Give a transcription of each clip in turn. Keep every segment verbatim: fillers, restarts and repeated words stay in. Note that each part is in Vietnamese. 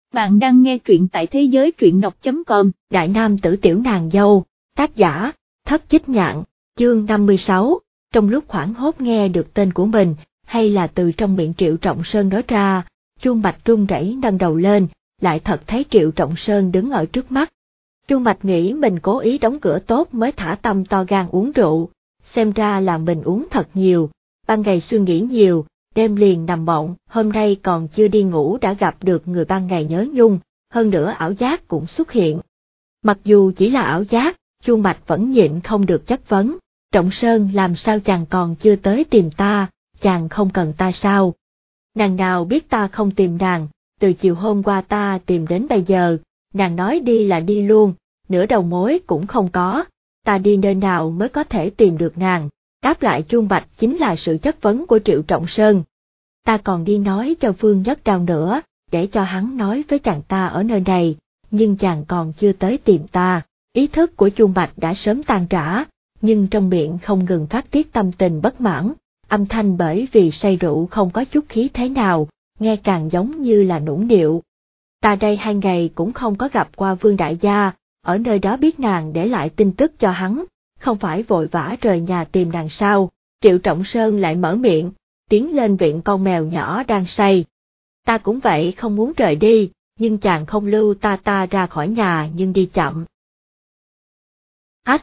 Bạn đang nghe truyện tại thế giới truyện đọc chấm com. Đại nam tử tiểu nàng dâu, tác giả, Thất Chích Nhạn, chương năm mươi sáu, trong lúc hoảng hốt nghe được tên của mình, hay là từ trong miệng Triệu Trọng Sơn nói ra, Chuông Bạch run rẩy nâng đầu lên, lại thật thấy Triệu Trọng Sơn đứng ở trước mắt. Chuông Bạch nghĩ mình cố ý đóng cửa tốt mới thả tâm to gan uống rượu, xem ra là mình uống thật nhiều, ban ngày suy nghĩ nhiều, đêm liền nằm mộng, hôm nay còn chưa đi ngủ đã gặp được người ban ngày nhớ nhung, hơn nữa ảo giác cũng xuất hiện. Mặc dù chỉ là ảo giác, Chuông Bạch vẫn nhịn không được chất vấn, Trọng Sơn làm sao chàng còn chưa tới tìm ta, chàng không cần ta sao? Nàng nào biết ta không tìm nàng, từ chiều hôm qua ta tìm đến bây giờ, nàng nói đi là đi luôn, nửa đầu mối cũng không có, ta đi nơi nào mới có thể tìm được nàng? Đáp lại Chuông Bạch chính là sự chất vấn của Triệu Trọng Sơn. Ta còn đi nói cho Phương Nhất Đao nữa, để cho hắn nói với chàng ta ở nơi này, nhưng chàng còn chưa tới tìm ta. Ý thức của Chuông Bạch đã sớm tan rã, nhưng trong miệng không ngừng phát tiết tâm tình bất mãn, âm thanh bởi vì say rượu không có chút khí thế nào, nghe càng giống như là nũng nịu. Ta đây hai ngày cũng không có gặp qua Vương Đại Gia, ở nơi đó biết nàng để lại tin tức cho hắn, không phải vội vã rời nhà tìm nàng sao? Triệu Trọng Sơn lại mở miệng, tiến lên viện con mèo nhỏ đang say. Ta cũng vậy không muốn rời đi, nhưng chàng không lưu ta ta ra khỏi nhà nhưng đi chậm. Ách!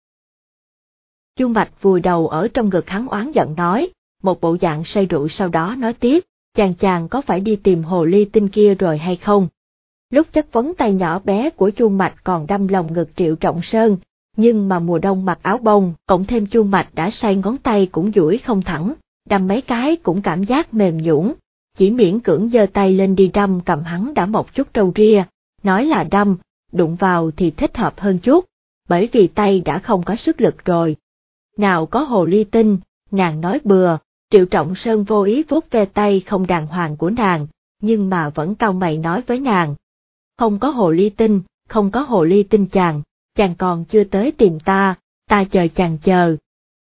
Chuông Bạch vùi đầu ở trong ngực hắn oán giận nói, một bộ dạng say rượu sau đó nói tiếp, chàng chàng có phải đi tìm hồ ly tinh kia rồi hay không? Lúc chất vấn tay nhỏ bé của Chuông Bạch còn đâm lòng ngực Triệu Trọng Sơn, nhưng mà mùa đông mặc áo bông, cộng thêm Chuông Bạch đã say ngón tay cũng duỗi không thẳng, đâm mấy cái cũng cảm giác mềm nhũn, chỉ miễn cưỡng giơ tay lên đi đâm cầm hắn đã một chút râu ria, nói là đâm, đụng vào thì thích hợp hơn chút, bởi vì tay đã không có sức lực rồi. Nào có hồ ly tinh, nàng nói bừa, Triệu Trọng Sơn vô ý vuốt ve tay không đàng hoàng của nàng, nhưng mà vẫn cau mày nói với nàng. Không có hồ ly tinh, không có hồ ly tinh chàng, chàng còn chưa tới tìm ta, ta chờ chàng chờ.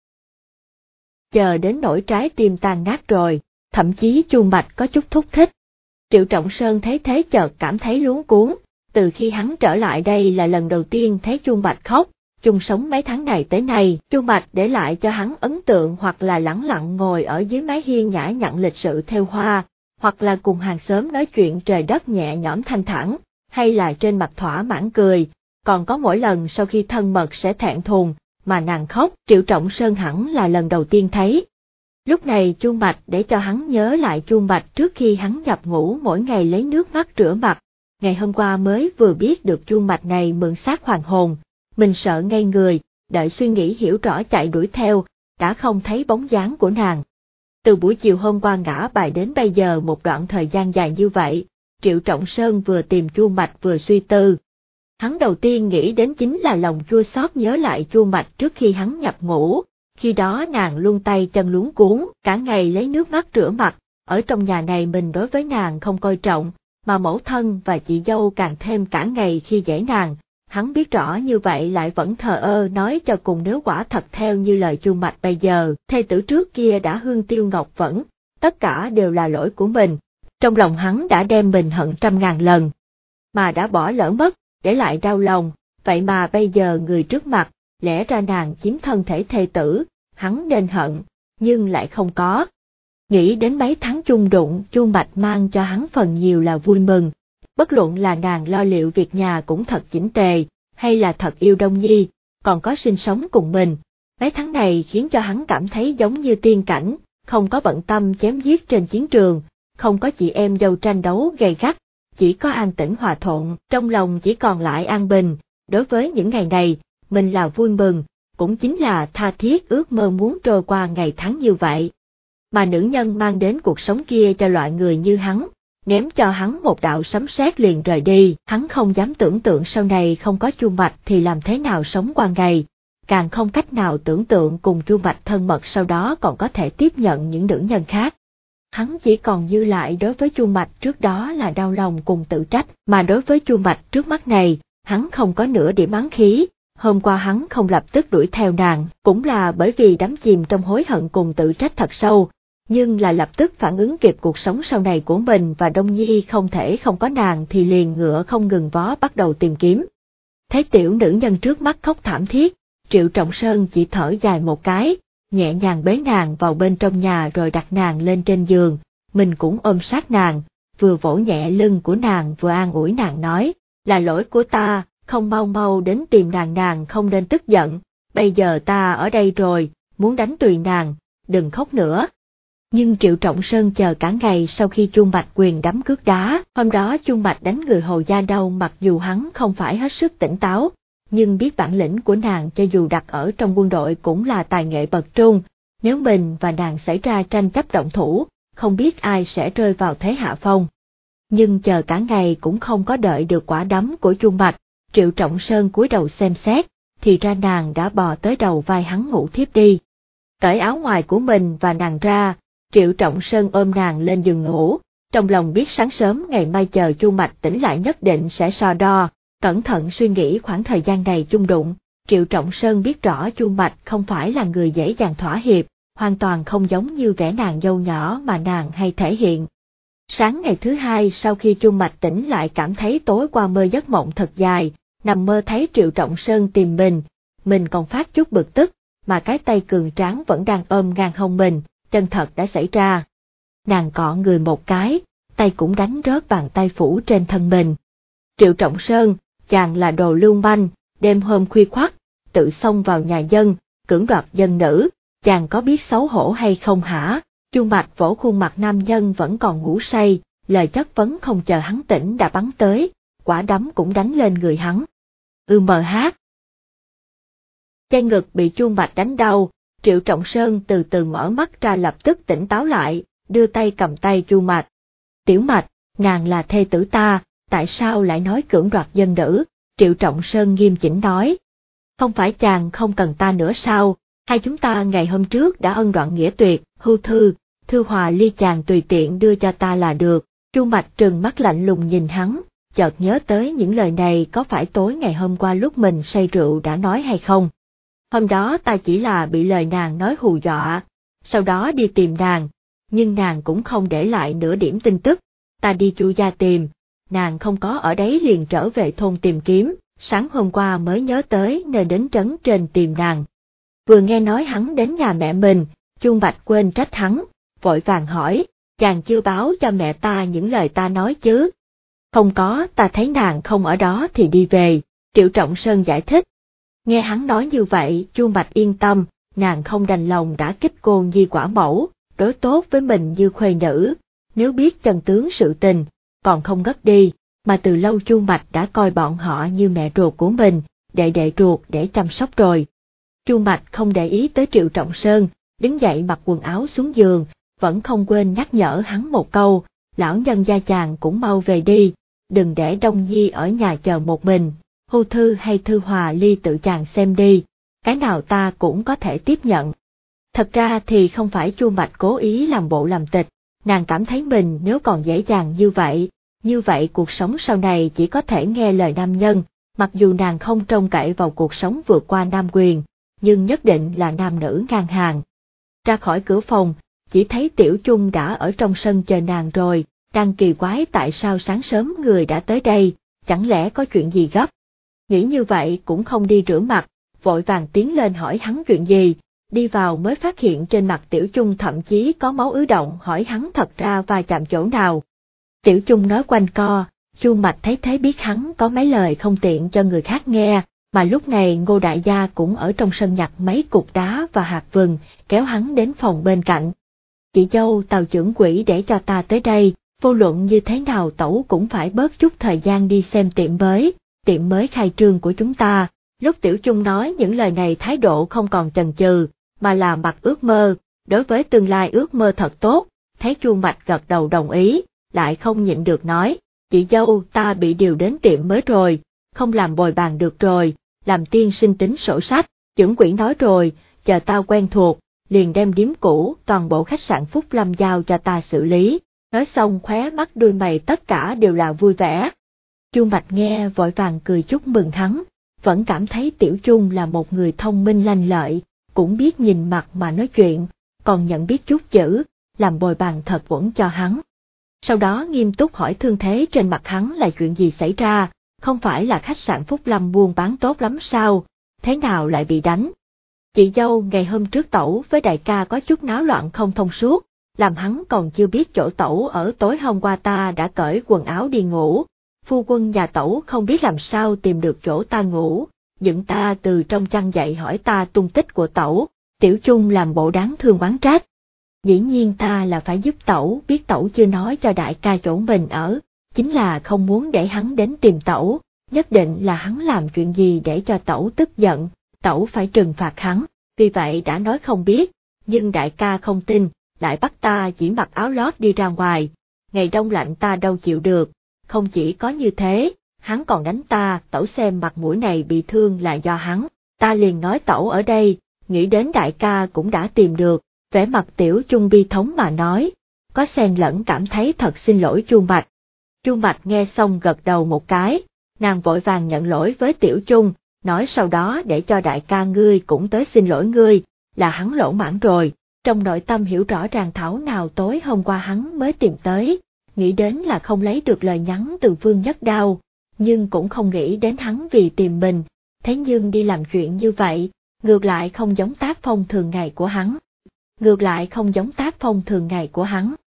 Chờ đến nỗi trái tim tan nát rồi, thậm chí Chuông Bạch có chút thúc thích. Triệu Trọng Sơn thấy thế chợt cảm thấy luống cuống, từ khi hắn trở lại đây là lần đầu tiên thấy Chuông Bạch khóc, chung sống mấy tháng này tới nay, Chuông Bạch để lại cho hắn ấn tượng hoặc là lẳng lặng ngồi ở dưới mái hiên nhã nhặn lịch sự theo hoa, hoặc là cùng hàng xóm nói chuyện trời đất nhẹ nhõm thanh thản, hay là trên mặt thỏa mãn cười, còn có mỗi lần sau khi thân mật sẽ thẹn thùng, mà nàng khóc, Triệu Trọng Sơn hẳn là lần đầu tiên thấy. Lúc này Chuông Bạch để cho hắn nhớ lại Chuông Bạch trước khi hắn nhập ngũ mỗi ngày lấy nước mắt rửa mặt, ngày hôm qua mới vừa biết được Chuông Bạch này mượn xác hoàng hồn, mình sợ ngây người, đợi suy nghĩ hiểu rõ chạy đuổi theo, đã không thấy bóng dáng của nàng. Từ buổi chiều hôm qua ngã bài đến bây giờ một đoạn thời gian dài như vậy, Triệu Trọng Sơn vừa tìm Chuông Bạch vừa suy tư. Hắn đầu tiên nghĩ đến chính là lòng chua xót nhớ lại Chuông Bạch trước khi hắn nhập ngũ, khi đó nàng luôn tay chân luống cuống, cả ngày lấy nước mắt rửa mặt, ở trong nhà này mình đối với nàng không coi trọng, mà mẫu thân và chị dâu càng thêm cả ngày khi dễ nàng, hắn biết rõ như vậy lại vẫn thờ ơ nói cho cùng nếu quả thật theo như lời Chuông Bạch bây giờ, thê tử trước kia đã hương tiêu ngọc vẫn, tất cả đều là lỗi của mình, trong lòng hắn đã đem mình hận trăm ngàn lần, mà đã bỏ lỡ mất, để lại đau lòng, vậy mà bây giờ người trước mặt, lẽ ra nàng chiếm thân thể thê tử, hắn nên hận, nhưng lại không có. Nghĩ đến mấy tháng chung đụng, Chuông Bạch mang cho hắn phần nhiều là vui mừng, bất luận là nàng lo liệu việc nhà cũng thật chỉnh tề, hay là thật yêu Đông Nhi, còn có sinh sống cùng mình, mấy tháng này khiến cho hắn cảm thấy giống như tiên cảnh, không có bận tâm chém giết trên chiến trường, không có chị em dâu tranh đấu gay gắt, chỉ có an tĩnh hòa thuận, trong lòng chỉ còn lại an bình, đối với những ngày này, mình là vui mừng, cũng chính là tha thiết ước mơ muốn trôi qua ngày tháng như vậy. Mà nữ nhân mang đến cuộc sống kia cho loại người như hắn, ném cho hắn một đạo sấm sét liền rời đi, hắn không dám tưởng tượng sau này không có Chuông Bạch thì làm thế nào sống qua ngày, càng không cách nào tưởng tượng cùng Chuông Bạch thân mật sau đó còn có thể tiếp nhận những nữ nhân khác. Hắn chỉ còn dư lại đối với Chuông Bạch trước đó là đau lòng cùng tự trách, mà đối với Chuông Bạch trước mắt này, hắn không có nửa điểm oán khí. Hôm qua hắn không lập tức đuổi theo nàng, cũng là bởi vì đắm chìm trong hối hận cùng tự trách thật sâu, nhưng là lập tức phản ứng kịp cuộc sống sau này của mình và Đông Nhi không thể không có nàng thì liền ngựa không ngừng vó bắt đầu tìm kiếm. Thấy tiểu nữ nhân trước mắt khóc thảm thiết, Triệu Trọng Sơn chỉ thở dài một cái, nhẹ nhàng bế nàng vào bên trong nhà rồi đặt nàng lên trên giường, mình cũng ôm sát nàng, vừa vỗ nhẹ lưng của nàng vừa an ủi nàng nói, là lỗi của ta, không mau mau đến tìm nàng nàng không nên tức giận, bây giờ ta ở đây rồi, muốn đánh tùy nàng, đừng khóc nữa. Nhưng Triệu Trọng Sơn chờ cả ngày sau khi Chuông Bạch quyền đấm cước đá, hôm đó Chuông Bạch đánh người Hồ Gia đau mặc dù hắn không phải hết sức tỉnh táo, nhưng biết bản lĩnh của nàng cho dù đặt ở trong quân đội cũng là tài nghệ bậc trung, nếu mình và nàng xảy ra tranh chấp động thủ, không biết ai sẽ rơi vào thế hạ phong. Nhưng chờ cả ngày cũng không có đợi được quả đấm của Chuông Bạch, Triệu Trọng Sơn cúi đầu xem xét, thì ra nàng đã bò tới đầu vai hắn ngủ thiếp đi. Cởi áo ngoài của mình và nàng ra, Triệu Trọng Sơn ôm nàng lên giường ngủ, trong lòng biết sáng sớm ngày mai chờ Chuông Bạch tỉnh lại nhất định sẽ so đo, cẩn thận suy nghĩ khoảng thời gian này chung đụng, Triệu Trọng Sơn biết rõ Chuông Bạch không phải là người dễ dàng thỏa hiệp, hoàn toàn không giống như vẻ nàng dâu nhỏ mà nàng hay thể hiện. Sáng ngày thứ hai sau khi Chuông Bạch tỉnh lại cảm thấy tối qua mơ giấc mộng thật dài, nằm mơ thấy Triệu Trọng Sơn tìm mình, mình còn phát chút bực tức, mà cái tay cường tráng vẫn đang ôm ngang hông mình, chân thật đã xảy ra. Nàng cọ người một cái, tay cũng đánh rớt bàn tay phủ trên thân mình. Triệu Trọng Sơn, chàng là đồ lưu manh, đêm hôm khuya khoắt, tự xông vào nhà dân, cưỡng đoạt dân nữ, chàng có biết xấu hổ hay không hả? Chuông Bạch vỗ khuôn mặt nam nhân vẫn còn ngủ say, lời chất vấn không chờ hắn tỉnh đã bắn tới, quả đấm cũng đánh lên người hắn. Ư mờ hát. Chân ngực bị Chuông Bạch đánh đau, Triệu Trọng Sơn từ từ mở mắt ra lập tức tỉnh táo lại, đưa tay cầm tay Chuông Bạch. Tiểu Mạch, nàng là thê tử ta, tại sao lại nói cưỡng đoạt dân nữ? Triệu Trọng Sơn nghiêm chỉnh nói. Không phải chàng không cần ta nữa sao, hai chúng ta ngày hôm trước đã ân đoạn nghĩa tuyệt, hưu thư, thư hòa ly chàng tùy tiện đưa cho ta là được. Chuông Bạch trừng mắt lạnh lùng nhìn hắn, chợt nhớ tới những lời này có phải tối ngày hôm qua lúc mình say rượu đã nói hay không. Hôm đó ta chỉ là bị lời nàng nói hù dọa, sau đó đi tìm nàng, nhưng nàng cũng không để lại nửa điểm tin tức, ta đi Chu gia tìm, nàng không có ở đấy liền trở về thôn tìm kiếm, sáng hôm qua mới nhớ tới nên đến trấn trên tìm nàng. Vừa nghe nói hắn đến nhà mẹ mình, Chuông Bạch quên trách hắn, vội vàng hỏi, chàng chưa báo cho mẹ ta những lời ta nói chứ? Không có, ta thấy nàng không ở đó thì đi về, Triệu Trọng Sơn giải thích. Nghe hắn nói như vậy, Chuông Bạch yên tâm, nàng không đành lòng đã kích cô nhi quả mẫu, đối tốt với mình như khuê nữ, nếu biết chân tướng sự tình, còn không ngất đi, mà từ lâu Chuông Bạch đã coi bọn họ như mẹ ruột của mình, đệ đệ ruột để chăm sóc rồi. Chuông Bạch không để ý tới Triệu Trọng Sơn, đứng dậy mặc quần áo xuống giường, vẫn không quên nhắc nhở hắn một câu, lão nhân gia chàng cũng mau về đi, đừng để Đông Nhi ở nhà chờ một mình, hưu thư hay thư hòa ly tự chàng xem đi, cái nào ta cũng có thể tiếp nhận. Thật ra thì không phải Chuông Bạch cố ý làm bộ làm tịch, nàng cảm thấy mình nếu còn dễ dàng như vậy, như vậy cuộc sống sau này chỉ có thể nghe lời nam nhân, mặc dù nàng không trông cậy vào cuộc sống vượt qua nam quyền, nhưng nhất định là nam nữ ngang hàng. Ra khỏi cửa phòng, chỉ thấy Tiểu Chung đã ở trong sân chờ nàng rồi, đang kỳ quái tại sao sáng sớm người đã tới đây, chẳng lẽ có chuyện gì gấp. Nghĩ như vậy cũng không đi rửa mặt, vội vàng tiến lên hỏi hắn chuyện gì, đi vào mới phát hiện trên mặt Tiểu Chung thậm chí có máu ứ động, hỏi hắn thật ra va chạm chỗ nào. Tiểu Chung nói quanh co, Chuông Bạch thấy thế biết hắn có mấy lời không tiện cho người khác nghe, mà lúc này Ngô đại gia cũng ở trong sân nhặt mấy cục đá và hạt vừng, kéo hắn đến phòng bên cạnh. Chị dâu Tào trưởng quỹ để cho ta tới đây, vô luận như thế nào tẩu cũng phải bớt chút thời gian đi xem tiệm mới, tiệm mới khai trương của chúng ta. Lúc Tiểu Chung nói những lời này thái độ không còn chần chừ, mà là mặt ước mơ, đối với tương lai ước mơ thật tốt, thấy Chuông Bạch gật đầu đồng ý, lại không nhịn được nói, chị dâu ta bị điều đến tiệm mới rồi, không làm bồi bàn được rồi, làm tiên sinh tính sổ sách, trưởng quỹ nói rồi, chờ tao quen thuộc, liền đem điếm cũ toàn bộ khách sạn Phúc Lâm giao cho ta xử lý, nói xong khóe mắt đuôi mày tất cả đều là vui vẻ. Chuông Bạch nghe vội vàng cười chúc mừng hắn, vẫn cảm thấy Tiểu Chung là một người thông minh lanh lợi, cũng biết nhìn mặt mà nói chuyện, còn nhận biết chút chữ, làm bồi bàn thật vững cho hắn. Sau đó nghiêm túc hỏi thương thế trên mặt hắn là chuyện gì xảy ra, không phải là khách sạn Phúc Lâm buôn bán tốt lắm sao, thế nào lại bị đánh. Chị dâu ngày hôm trước tẩu với đại ca có chút náo loạn không thông suốt, làm hắn còn chưa biết chỗ tẩu ở, tối hôm qua ta đã cởi quần áo đi ngủ, phu quân nhà tẩu không biết làm sao tìm được chỗ ta ngủ, dựng ta từ trong chăn dậy hỏi ta tung tích của tẩu, Tiểu Chung làm bộ đáng thương oán trách. Dĩ nhiên ta là phải giúp tẩu, biết tẩu chưa nói cho đại ca chỗ mình ở, chính là không muốn để hắn đến tìm tẩu, nhất định là hắn làm chuyện gì để cho tẩu tức giận, tẩu phải trừng phạt hắn, vì vậy đã nói không biết, nhưng đại ca không tin, lại bắt ta chỉ mặc áo lót đi ra ngoài, ngày đông lạnh ta đâu chịu được, không chỉ có như thế, hắn còn đánh ta, tẩu xem mặt mũi này bị thương là do hắn, ta liền nói tẩu ở đây, nghĩ đến đại ca cũng đã tìm được, vẻ mặt Tiểu Chung bi thống mà nói, có xen lẫn cảm thấy thật xin lỗi Chu Mạch. Chu Mạch nghe xong gật đầu một cái, nàng vội vàng nhận lỗi với Tiểu Chung, nói sau đó để cho đại ca ngươi cũng tới xin lỗi ngươi, là hắn lỗ mãng rồi, trong nội tâm hiểu rõ ràng thảo nào tối hôm qua hắn mới tìm tới, nghĩ đến là không lấy được lời nhắn từ Vương Nhất Đao, nhưng cũng không nghĩ đến hắn vì tìm mình, thế nhưng đi làm chuyện như vậy, ngược lại không giống tác phong thường ngày của hắn. Ngược lại không giống tác phong thường ngày của hắn.